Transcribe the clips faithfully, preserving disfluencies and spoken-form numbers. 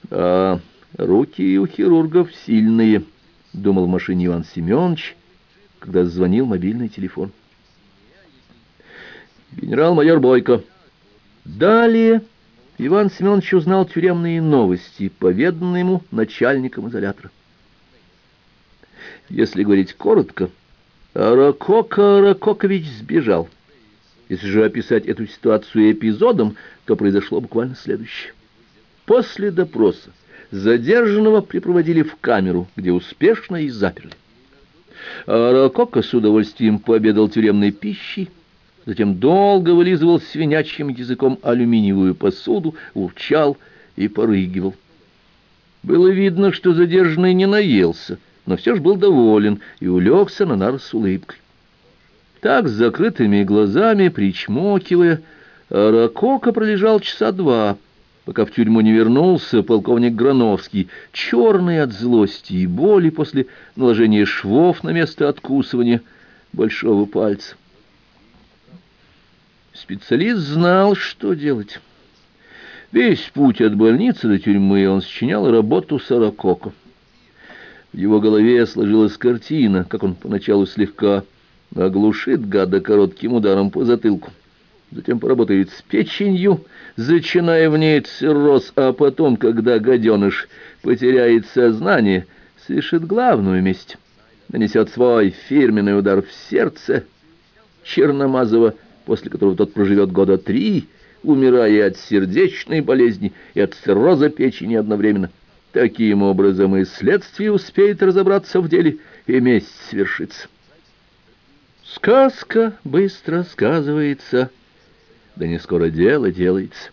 А руки у хирургов сильные, думал в машине Иван Семенович, когда звонил мобильный телефон. Генерал-майор Бойко. Далее Иван Семенович узнал тюремные новости, поведанные ему начальником изолятора. Если говорить коротко, Аракока Аракокович сбежал. Если же описать эту ситуацию эпизодом, то произошло буквально следующее. После допроса задержанного припроводили в камеру, где успешно и заперли. Аракока с удовольствием пообедал тюремной пищей, затем долго вылизывал свинячьим языком алюминиевую посуду, урчал и порыгивал. Было видно, что задержанный не наелся, но все же был доволен и улегся на нару с улыбкой. Так, с закрытыми глазами, причмокивая, Аракока пролежал часа два, пока в тюрьму не вернулся полковник Грановский, черный от злости и боли после наложения швов на место откусывания большого пальца. Специалист знал, что делать. Весь путь от больницы до тюрьмы он сочинял работу с Аракоко. В его голове сложилась картина, как он поначалу слегка оглушит гада коротким ударом по затылку, затем поработает с печенью, зачиная в ней цирроз, а потом, когда гаденыш потеряет сознание, совершит главную месть, нанесет свой фирменный удар в сердце Черномазова, после которого тот проживет года три, умирая от сердечной болезни и от цирроза печени одновременно. Таким образом и следствие успеет разобраться в деле, и месть свершится. Сказка быстро сказывается, да не скоро дело делается.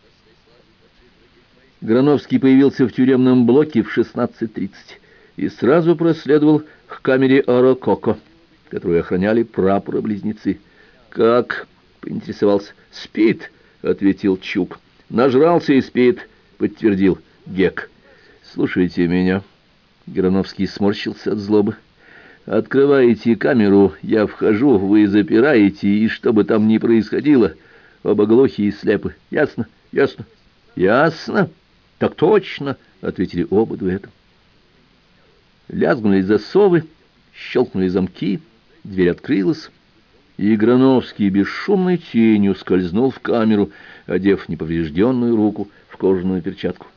Грановский появился в тюремном блоке в шестнадцать тридцать и сразу проследовал к камере Аракоко, которую охраняли прапора-близнецы. «Как?» — поинтересовался. «Спит», — ответил Чук. «Нажрался и спит», — подтвердил Гек. «Слушайте меня». Грановский сморщился от злобы. «Открываете камеру, я вхожу, вы запираете, и что бы там ни происходило, оба глухие и слепы. Ясно? Ясно? Ясно? Так точно!» — ответили оба дуэтом. Лязгнули засовы, щелкнули замки, дверь открылась, и Грановский бесшумной тенью скользнул в камеру, одев неповрежденную руку в кожаную перчатку.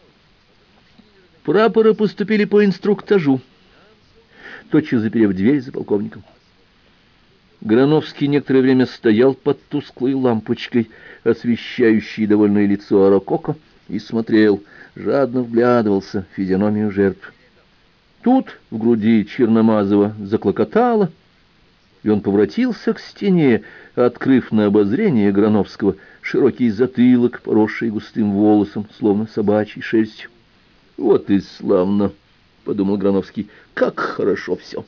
Прапоры поступили по инструктажу, тотчас заперев дверь за полковником. Грановский некоторое время стоял под тусклой лампочкой, освещающей довольное лицо Аракоко, и смотрел, жадно вглядывался в физиономию жертв. Тут в груди Черномазова заклокотало, и он поворотился к стене, открыв на обозрение Грановского широкий затылок, поросший густым волосом, словно собачьей шерстью. «Вот и славно!» — подумал Грановский. «Как хорошо все!»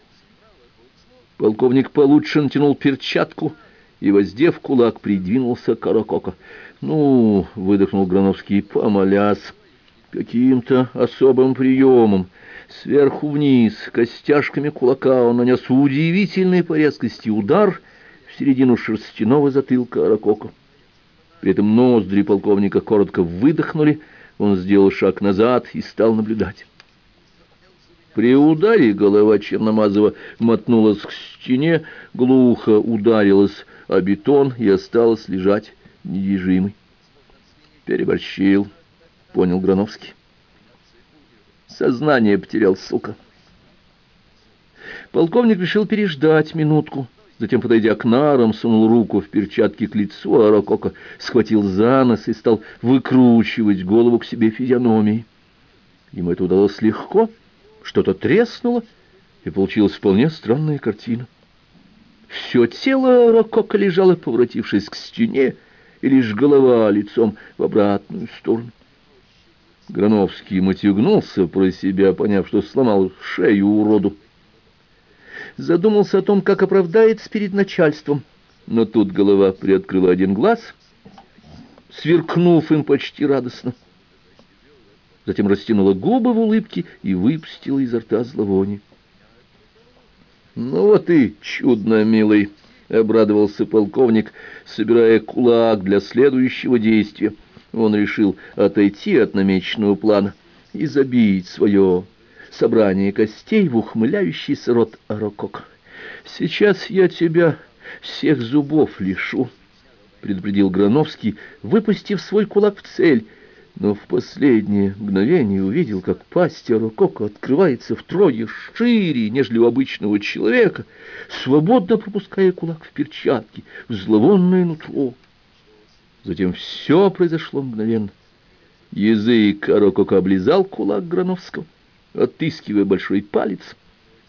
Полковник получше натянул перчатку и, воздев кулак, придвинулся к Аракоко. «Ну, — выдохнул Грановский, помолясь, — каким-то особым приемом. Сверху вниз, костяшками кулака он нанес удивительный по резкости удар в середину шерстяного затылка Аракоко. При этом ноздри полковника коротко выдохнули, он сделал шаг назад и стал наблюдать. При ударе голова Черномазова мотнулась к стене, глухо ударилась о бетон и осталась лежать недвижимой. «Переборщил», — понял Грановский. «Сознание потерял, сука». Полковник решил переждать минутку, затем, подойдя к нарам, сунул руку в перчатки к лицу Аракоко, схватил за нос и стал выкручивать голову к себе физиономией. Ему это удалось легко, что-то треснуло, и получилась вполне странная картина. Все тело Аракоко лежало, поворотившись к стене, и лишь голова лицом в обратную сторону. Грановский мотягнулся про себя, поняв, что сломал шею уроду. Задумался о том, как оправдается перед начальством, но тут голова приоткрыла один глаз, сверкнув им почти радостно. Затем растянула губы в улыбке и выпустила изо рта зловоние. «Ну вот и чудно, милый!» — обрадовался полковник, собирая кулак для следующего действия. Он решил отойти от намеченного плана и забить свое собрание костей в ухмыляющийся рот Рококо. «Сейчас я тебя всех зубов лишу», — предупредил Грановский, выпустив свой кулак в цель, но в последнее мгновение увидел, как пасть Рококо открывается втрое шире, нежели у обычного человека, свободно пропуская кулак в перчатки, в зловонное нутро. Затем все произошло мгновенно. Язык Рококо облизал кулак Грановского, отыскивая большой палец,